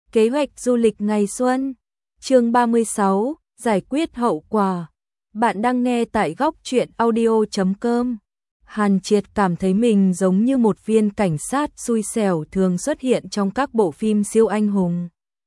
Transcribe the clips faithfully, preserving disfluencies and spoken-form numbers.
Kế hoạch du lịch ngày xuân. Chương ba mươi sáu, giải quyết hậu quả. Bạn đang nghe tại góc truyện audio chấm com. Hàn Triệt cảm thấy mình giống như một viên cảnh sát xui xẻo thường xuất hiện trong các bộ phim siêu anh hùng.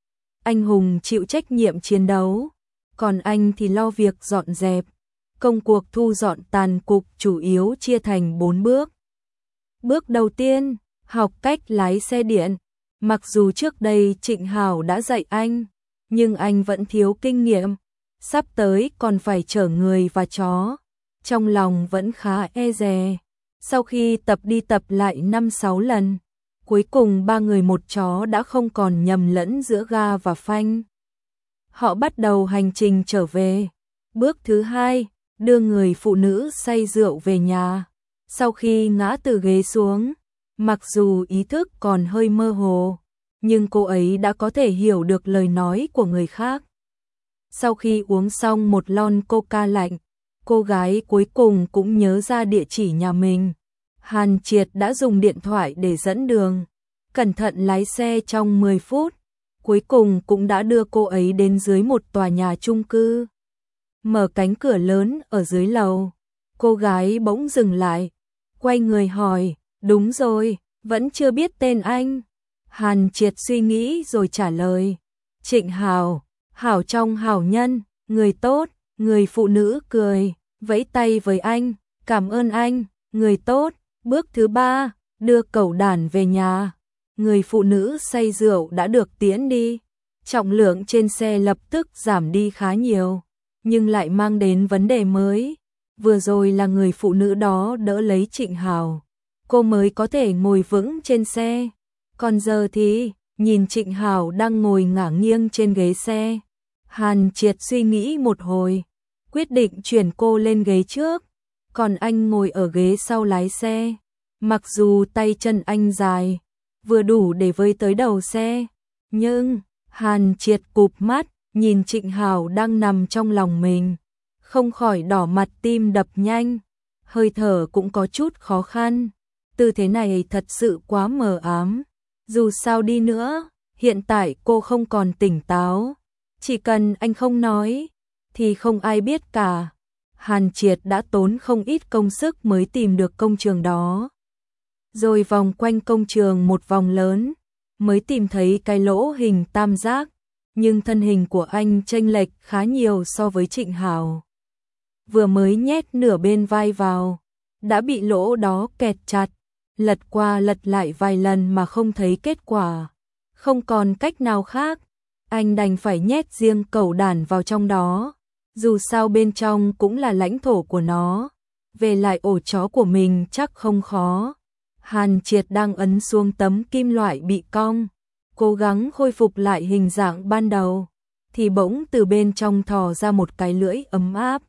Anh hùng chịu trách nhiệm chiến đấu, còn anh thì lo việc dọn dẹp. Công cuộc thu dọn tàn cục chủ yếu chia thành bốn bước. Bước đầu tiên, học cách lái xe điện. Mặc dù trước đây Trịnh Hảo đã dạy anh, nhưng anh vẫn thiếu kinh nghiệm. Sắp tới còn phải chở người và chó, trong lòng vẫn khá e dè. Sau khi tập đi tập lại năm sáu lần, cuối cùng ba người một chó đã không còn nhầm lẫn giữa ga và phanh. Họ bắt đầu hành trình trở về. Bước thứ hai, đưa người phụ nữ say rượu về nhà. Sau khi ngã từ ghế xuống, mặc dù ý thức còn hơi mơ hồ, nhưng cô ấy đã có thể hiểu được lời nói của người khác. Sau khi uống xong một lon coca lạnh, cô gái cuối cùng cũng nhớ ra địa chỉ nhà mình. Hàn Triệt đã dùng điện thoại để dẫn đường, cẩn thận lái xe trong mười phút, cuối cùng cũng đã đưa cô ấy đến dưới một tòa nhà chung cư. Mở cánh cửa lớn ở dưới lầu, cô gái bỗng dừng lại, quay người hỏi, đúng rồi, vẫn chưa biết tên anh. Hàn Triệt suy nghĩ rồi trả lời, Trịnh Hảo, Hảo trong hảo nhân, người tốt. Người phụ nữ cười, vẫy tay với anh, cảm ơn anh, người tốt. Bước thứ ba, đưa cẩu đản về nhà. Người phụ nữ say rượu đã được tiễn đi, trọng lượng trên xe lập tức giảm đi khá nhiều, nhưng lại mang đến vấn đề mới. Vừa rồi là người phụ nữ đó đỡ lấy Trịnh Hảo, cô mới có thể ngồi vững trên xe. Còn giờ thì, nhìn Trịnh Hảo đang ngồi ngả nghiêng trên ghế xe, Hàn Triệt suy nghĩ một hồi, quyết định chuyển cô lên ghế trước, còn anh ngồi ở ghế sau lái xe. Mặc dù tay chân anh dài, vừa đủ để với tới đầu xe, nhưng Hàn Triệt cụp mắt, nhìn Trịnh Hảo đang nằm trong lòng mình, không khỏi đỏ mặt, tim đập nhanh, hơi thở cũng có chút khó khăn. Tư thế này thật sự quá mờ ám. Dù sao đi nữa, hiện tại cô không còn tỉnh táo. Chỉ cần anh không nói, thì không ai biết cả. Hàn Triệt đã tốn không ít công sức mới tìm được công trường đó. Rồi vòng quanh công trường một vòng lớn, mới tìm thấy cái lỗ hình tam giác. Nhưng thân hình của anh chênh lệch khá nhiều so với Trịnh Hảo. Vừa mới nhét nửa bên vai vào, đã bị lỗ đó kẹt chặt. Lật qua lật lại vài lần mà không thấy kết quả. Không còn cách nào khác, anh đành phải nhét riêng cẩu đản vào trong đó. Dù sao bên trong cũng là lãnh thổ của nó, về lại ổ chó của mình chắc không khó. Hàn Triệt đang ấn xuống tấm kim loại bị cong, cố gắng khôi phục lại hình dạng ban đầu, thì bỗng từ bên trong thò ra một cái lưỡi ấm áp.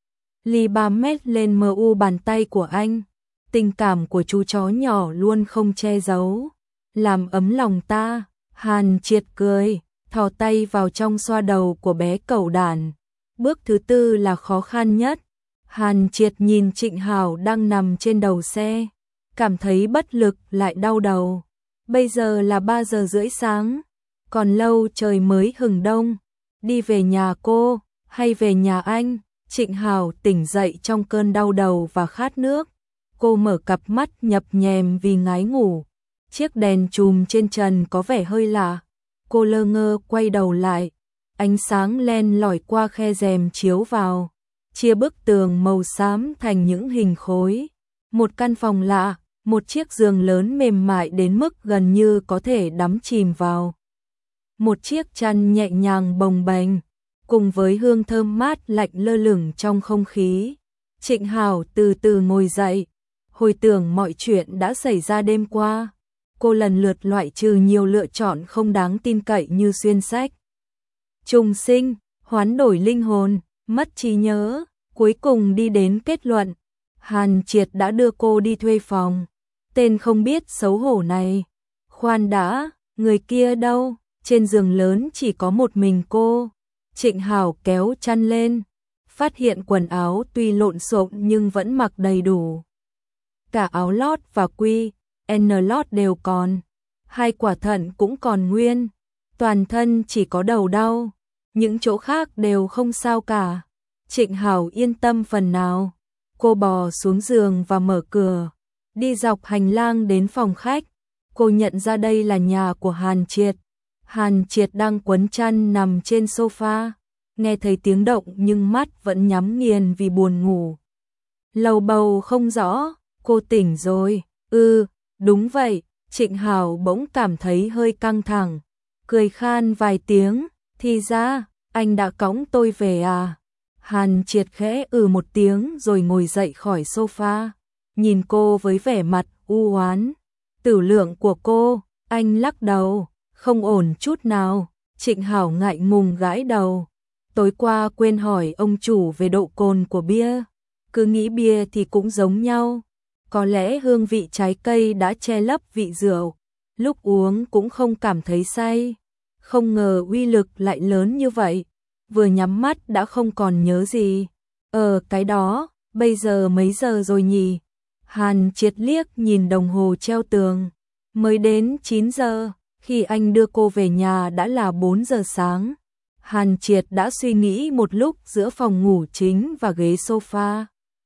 Ly ba mét lên mờ u bàn tay của anh. Tình cảm của chú chó nhỏ luôn không che giấu, làm ấm lòng ta. Hàn Triệt cười, thò tay vào trong xoa đầu của bé cẩu đản. Bước thứ tư là khó khăn nhất. Hàn Triệt nhìn Trịnh Hảo đang nằm trên đầu xe, cảm thấy bất lực lại đau đầu. Bây giờ là ba giờ rưỡi sáng, còn lâu trời mới hừng đông. Đi về nhà cô, hay về nhà anh? Trịnh Hảo tỉnh dậy trong cơn đau đầu và khát nước. Cô mở cặp mắt nhập nhèm vì ngái ngủ. Chiếc đèn chùm trên trần có vẻ hơi lạ. Cô lơ ngơ quay đầu lại. Ánh sáng len lỏi qua khe rèm chiếu vào, chia bức tường màu xám thành những hình khối. Một căn phòng lạ, một chiếc giường lớn mềm mại đến mức gần như có thể đắm chìm vào. Một chiếc chăn nhẹ nhàng bồng bềnh, cùng với hương thơm mát lạnh lơ lửng trong không khí. Trịnh Hảo từ từ ngồi dậy, hồi tưởng mọi chuyện đã xảy ra đêm qua. Cô lần lượt loại trừ nhiều lựa chọn không đáng tin cậy như xuyên sách, trùng sinh, hoán đổi linh hồn, mất trí nhớ, cuối cùng đi đến kết luận. Hàn Triệt đã đưa cô đi thuê phòng. Tên không biết xấu hổ này. Khoan đã, người kia đâu? Trên giường lớn chỉ có một mình cô. Trịnh Hảo kéo chăn lên, phát hiện quần áo tuy lộn xộn nhưng vẫn mặc đầy đủ. Cả áo lót và quy, N lót đều còn. Hai quả thận cũng còn nguyên. toàn thân chỉ có đầu đau, những chỗ khác đều không sao cả. Trịnh Hảo yên tâm phần nào, cô bò xuống giường và mở cửa, đi dọc hành lang đến phòng khách. Cô nhận ra đây là nhà của Hàn Triệt. Hàn Triệt đang quấn chăn nằm trên sofa, nghe thấy tiếng động nhưng mắt vẫn nhắm nghiền vì buồn ngủ. Lầu bầu không rõ, cô tỉnh rồi. Ừ, đúng vậy. Trịnh Hảo bỗng cảm thấy hơi căng thẳng, cười khan vài tiếng, thì ra, anh đã cõng tôi về à? Hàn Triệt khẽ ừ một tiếng rồi ngồi dậy khỏi sofa, nhìn cô với vẻ mặt u oán. Tử lượng của cô, anh lắc đầu, không ổn chút nào. Trịnh Hảo ngại ngùng gãi đầu. Tối qua quên hỏi ông chủ về độ cồn của bia, cứ nghĩ bia thì cũng giống nhau. Có lẽ hương vị trái cây đã che lấp vị rượu, lúc uống cũng không cảm thấy say. Không ngờ uy lực lại lớn như vậy, vừa nhắm mắt đã không còn nhớ gì. Ờ cái đó, bây giờ mấy giờ rồi nhỉ? Hàn Triệt liếc nhìn đồng hồ treo tường, mới đến chín giờ, khi anh đưa cô về nhà đã là bốn giờ sáng. Hàn Triệt đã suy nghĩ một lúc giữa phòng ngủ chính và ghế sofa,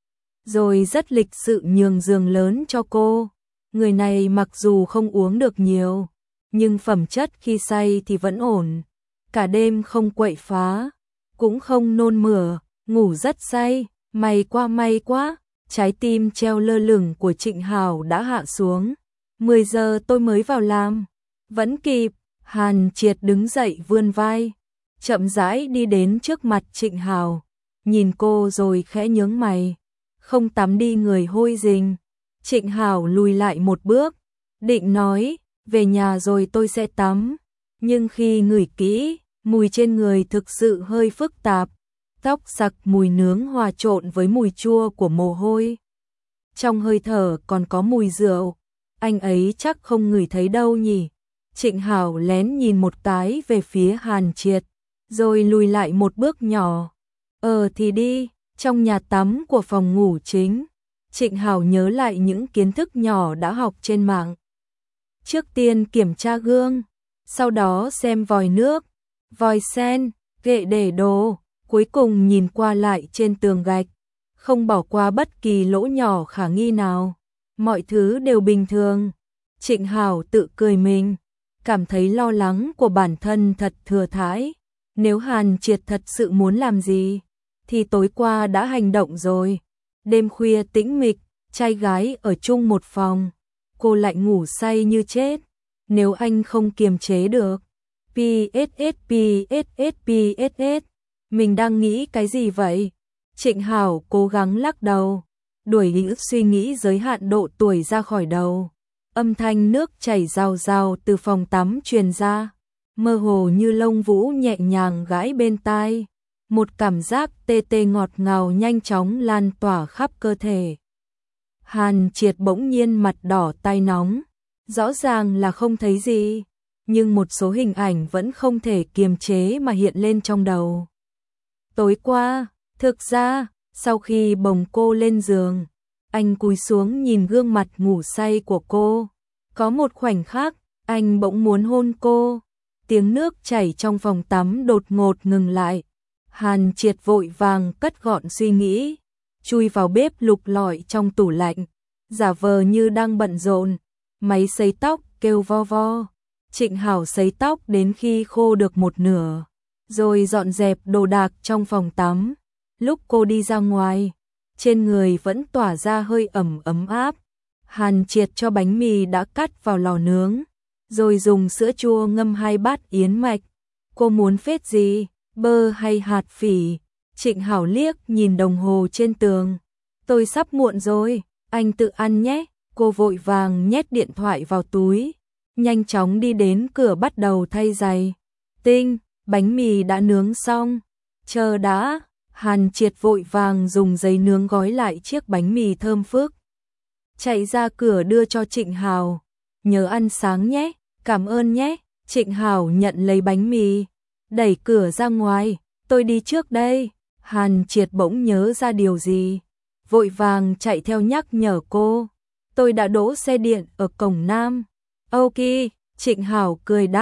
rồi rất lịch sự nhường giường lớn cho cô. Người này mặc dù không uống được nhiều, nhưng phẩm chất khi say thì vẫn ổn. Cả đêm không quậy phá, cũng không nôn mửa, ngủ rất say. May quá may quá, trái tim treo lơ lửng của Trịnh Hảo đã hạ xuống. mười giờ tôi mới vào làm. Vẫn kịp. Hàn Triệt đứng dậy vươn vai, chậm rãi đi đến trước mặt Trịnh Hảo, nhìn cô rồi khẽ nhướng mày. Không tắm đi người hôi rình. Trịnh Hảo lùi lại một bước, định nói, về nhà rồi tôi sẽ tắm. Nhưng khi ngửi kỹ, mùi trên người thực sự hơi phức tạp. Tóc sặc mùi nướng hòa trộn với mùi chua của mồ hôi. Trong hơi thở còn có mùi rượu. Anh ấy chắc không ngửi thấy đâu nhỉ. Trịnh Hảo lén nhìn một cái về phía Hàn Triệt, rồi lùi lại một bước nhỏ. Ờ thì đi. Trong nhà tắm của phòng ngủ chính, Trịnh Hảo nhớ lại những kiến thức nhỏ đã học trên mạng. Trước tiên kiểm tra gương, sau đó xem vòi nước, vòi sen, kệ để đồ, cuối cùng nhìn qua lại trên tường gạch, không bỏ qua bất kỳ lỗ nhỏ khả nghi nào. Mọi thứ đều bình thường. Trịnh Hảo tự cười mình, cảm thấy lo lắng của bản thân thật thừa thãi. Nếu Hàn Triệt thật sự muốn làm gì, thì tối qua đã hành động rồi. Đêm khuya tĩnh mịch, trai gái ở chung một phòng, cô lại ngủ say như chết. Nếu anh không kiềm chế được. pê ét ét pê ét ét pê ét ét, mình đang nghĩ cái gì vậy? Trịnh Hảo cố gắng lắc đầu, đuổi những suy nghĩ giới hạn độ tuổi ra khỏi đầu. Âm thanh nước chảy rào rào từ phòng tắm truyền ra, mơ hồ như lông vũ nhẹ nhàng gãi bên tai. Một cảm giác tê tê ngọt ngào nhanh chóng lan tỏa khắp cơ thể. Hàn Triệt bỗng nhiên mặt đỏ tai nóng, rõ ràng là không thấy gì, nhưng một số hình ảnh vẫn không thể kiềm chế mà hiện lên trong đầu. Tối qua, thực ra, sau khi bồng cô lên giường, anh cúi xuống nhìn gương mặt ngủ say của cô. Có một khoảnh khắc, anh bỗng muốn hôn cô. Tiếng nước chảy trong phòng tắm đột ngột ngừng lại. Hàn Triệt vội vàng cất gọn suy nghĩ, chui vào bếp lục lọi trong tủ lạnh, giả vờ như đang bận rộn. Máy sấy tóc kêu vo vo. Trịnh Hảo sấy tóc đến khi khô được một nửa, rồi dọn dẹp đồ đạc trong phòng tắm. Lúc cô đi ra ngoài, trên người vẫn tỏa ra hơi ẩm ấm áp. Hàn Triệt cho bánh mì đã cắt vào lò nướng, rồi dùng sữa chua ngâm hai bát yến mạch. Cô muốn phết gì, bơ hay hạt phỉ? Trịnh Hảo liếc nhìn đồng hồ trên tường. Tôi sắp muộn rồi, anh tự ăn nhé. Cô vội vàng nhét điện thoại vào túi, nhanh chóng đi đến cửa bắt đầu thay giày. Tinh, bánh mì đã nướng xong. Chờ đã. Hàn Triệt vội vàng dùng giấy nướng gói lại chiếc bánh mì thơm phức, chạy ra cửa đưa cho Trịnh Hảo. Nhớ ăn sáng nhé, cảm ơn nhé. Trịnh Hảo nhận lấy bánh mì, đẩy cửa ra ngoài. Tôi đi trước đây. Hàn Triệt bỗng nhớ ra điều gì, vội vàng chạy theo nhắc nhở cô. Tôi đã đỗ xe điện ở cổng Nam. Ok, Trịnh Hảo cười đáp,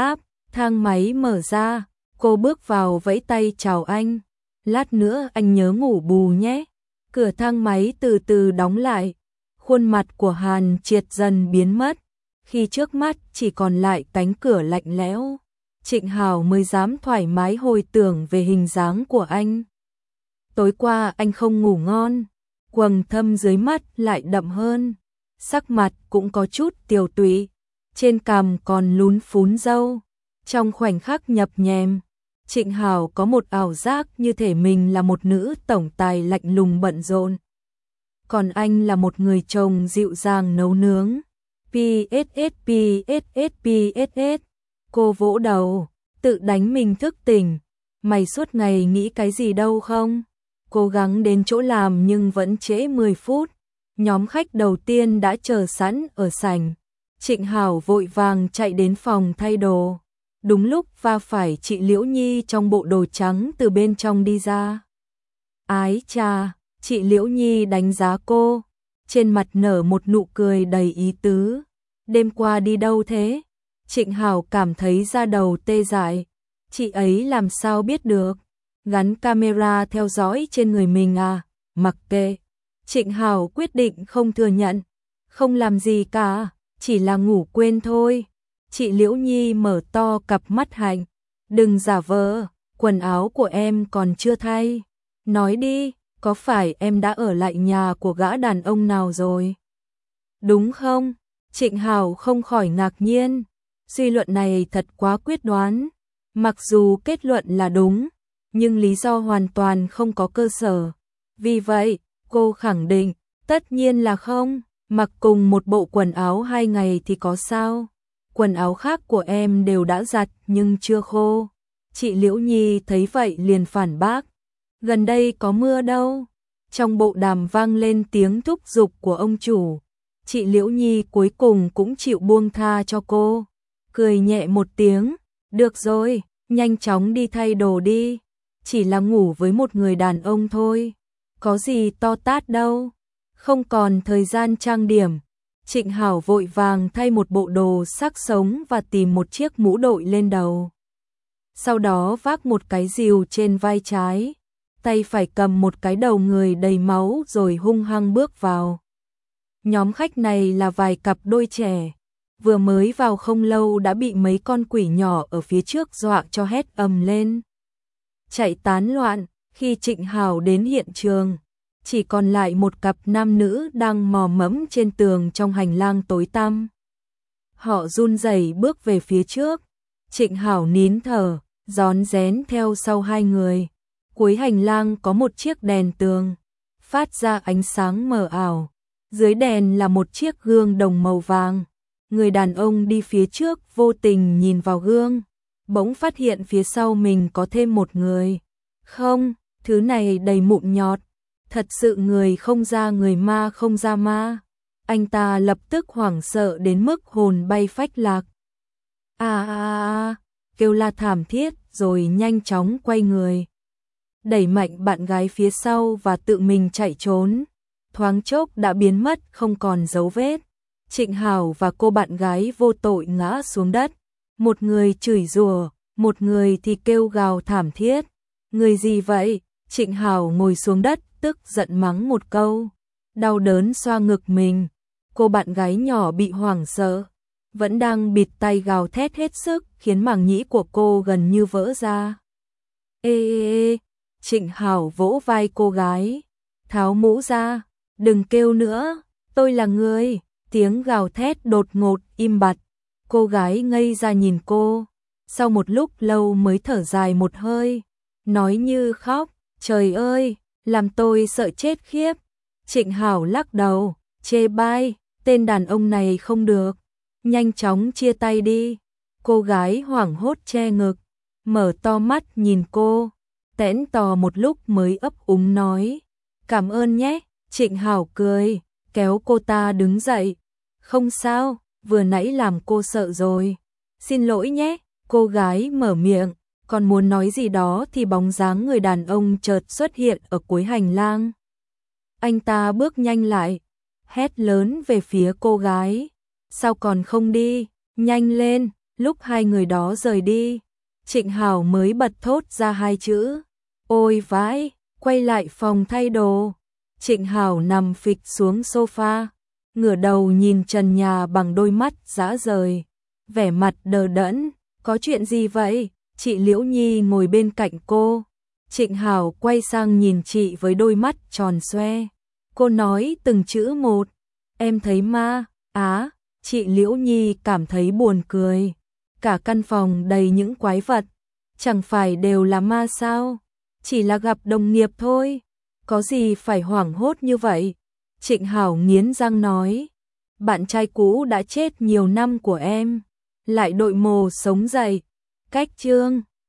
Thang máy mở ra, cô bước vào vẫy tay chào anh. Lát nữa anh nhớ ngủ bù nhé. Cửa thang máy từ từ đóng lại. Khuôn mặt của Hàn Triệt dần biến mất. Khi trước mắt chỉ còn lại cánh cửa lạnh lẽo, Trịnh Hảo mới dám thoải mái hồi tưởng về hình dáng của anh. Tối qua anh không ngủ ngon, quầng thâm dưới mắt lại đậm hơn, sắc mặt cũng có chút tiều tụy, trên cằm còn lún phún râu. Trong khoảnh khắc nhập nhèm, Trịnh Hảo có một ảo giác như thể mình là một nữ tổng tài lạnh lùng bận rộn, còn anh là một người chồng dịu dàng nấu nướng. pê ét ét pê ét ét pê ét ét. Cô vỗ đầu, tự đánh mình thức tỉnh. Mày suốt ngày nghĩ cái gì đâu không? Cố gắng đến chỗ làm nhưng vẫn trễ mười phút. Nhóm khách đầu tiên đã chờ sẵn ở sảnh. Trịnh Hảo vội vàng chạy đến phòng thay đồ. Đúng lúc va phải chị Liễu Nhi trong bộ đồ trắng từ bên trong đi ra. Ái chà, chị Liễu Nhi đánh giá cô, trên mặt nở một nụ cười đầy ý tứ. Đêm qua đi đâu thế? Trịnh Hảo cảm thấy da đầu tê dại. Chị ấy làm sao biết được? Gắn camera theo dõi trên người mình à? Mặc kệ. Trịnh Hảo quyết định không thừa nhận. Không làm gì cả, chỉ là ngủ quên thôi. Chị Liễu Nhi mở to cặp mắt hạnh. Đừng giả vờ, quần áo của em còn chưa thay. Nói đi, có phải em đã ở lại nhà của gã đàn ông nào rồi? Đúng không? Trịnh Hảo không khỏi ngạc nhiên. Suy luận này thật quá quyết đoán. Mặc dù kết luận là đúng, nhưng lý do hoàn toàn không có cơ sở. Vì vậy, cô khẳng định, tất nhiên là không. Mặc cùng một bộ quần áo hai ngày thì có sao? Quần áo khác của em đều đã giặt nhưng chưa khô. Chị Liễu Nhi thấy vậy liền phản bác. Gần đây có mưa đâu. Trong bộ đàm vang lên tiếng thúc giục của ông chủ. Chị Liễu Nhi cuối cùng cũng chịu buông tha cho cô. Cười nhẹ một tiếng. Được rồi, nhanh chóng đi thay đồ đi. Chỉ là ngủ với một người đàn ông thôi. Có gì to tát đâu. Không còn thời gian trang điểm. Trịnh Hảo vội vàng thay một bộ đồ sắc sống và tìm một chiếc mũ đội lên đầu. Sau đó vác một cái rìu trên vai trái. Tay phải cầm một cái đầu người đầy máu rồi hung hăng bước vào. Nhóm khách này là vài cặp đôi trẻ. Vừa mới vào không lâu đã bị mấy con quỷ nhỏ ở phía trước dọa cho hét ầm lên. Chạy tán loạn, khi Trịnh Hảo đến hiện trường, chỉ còn lại một cặp nam nữ đang mò mẫm trên tường trong hành lang tối tăm. Họ run rẩy bước về phía trước, Trịnh Hảo nín thở, rón rén theo sau hai người. Cuối hành lang có một chiếc đèn tường, phát ra ánh sáng mờ ảo. Dưới đèn là một chiếc gương đồng màu vàng. Người đàn ông đi phía trước vô tình nhìn vào gương, bỗng phát hiện phía sau mình có thêm một người. Không, thứ này đầy mụn nhọt, thật sự người không ra người ma không ra ma. Anh ta lập tức hoảng sợ đến mức hồn bay phách lạc. À à à, kêu la thảm thiết rồi nhanh chóng quay người. Đẩy mạnh bạn gái phía sau và tự mình chạy trốn. Thoáng chốc đã biến mất không còn dấu vết. Trịnh Hảo và cô bạn gái vô tội ngã xuống đất. Một người chửi rủa, một người thì kêu gào thảm thiết. Người gì vậy? Trịnh Hảo ngồi xuống đất tức giận mắng một câu. Đau đớn xoa ngực mình. Cô bạn gái nhỏ bị hoảng sợ, vẫn đang bịt tay gào thét hết sức khiến màng nhĩ của cô gần như vỡ ra. Ê ê ê, Trịnh Hảo vỗ vai cô gái. Tháo mũ ra, đừng kêu nữa, tôi là người. Tiếng gào thét đột ngột im bặt. Cô gái ngây ra nhìn cô. Sau một lúc lâu mới thở dài một hơi, nói như khóc, trời ơi, làm tôi sợ chết khiếp. Trịnh Hảo lắc đầu, chê bai, tên đàn ông này không được, nhanh chóng chia tay đi. Cô gái hoảng hốt che ngực, mở to mắt nhìn cô, tẽn tò một lúc mới ấp úng nói, cảm ơn nhé. Trịnh Hảo cười, kéo cô ta đứng dậy. Không sao, vừa nãy làm cô sợ rồi. Xin lỗi nhé. Cô gái mở miệng, còn muốn nói gì đó thì bóng dáng người đàn ông chợt xuất hiện ở cuối hành lang. Anh ta bước nhanh lại, hét lớn về phía cô gái. Sao còn không đi, nhanh lên, Lúc hai người đó rời đi, Trịnh Hảo mới bật thốt ra hai chữ, ôi vãi, quay lại phòng thay đồ. Trịnh Hảo nằm phịch xuống sofa, ngửa đầu nhìn trần nhà bằng đôi mắt dã rời, vẻ mặt đờ đẫn, có chuyện gì vậy? Chị Liễu Nhi ngồi bên cạnh cô. Trịnh Hảo quay sang nhìn chị với đôi mắt tròn xoe. Cô nói từng chữ một, em thấy ma. Á, chị Liễu Nhi cảm thấy buồn cười. Cả căn phòng đầy những quái vật, chẳng phải đều là ma sao? Chỉ là gặp đồng nghiệp thôi, có gì phải hoảng hốt như vậy? Trịnh Hảo nghiến răng nói, bạn trai cũ đã chết nhiều năm của em, lại đội mồ sống dậy. Cách chương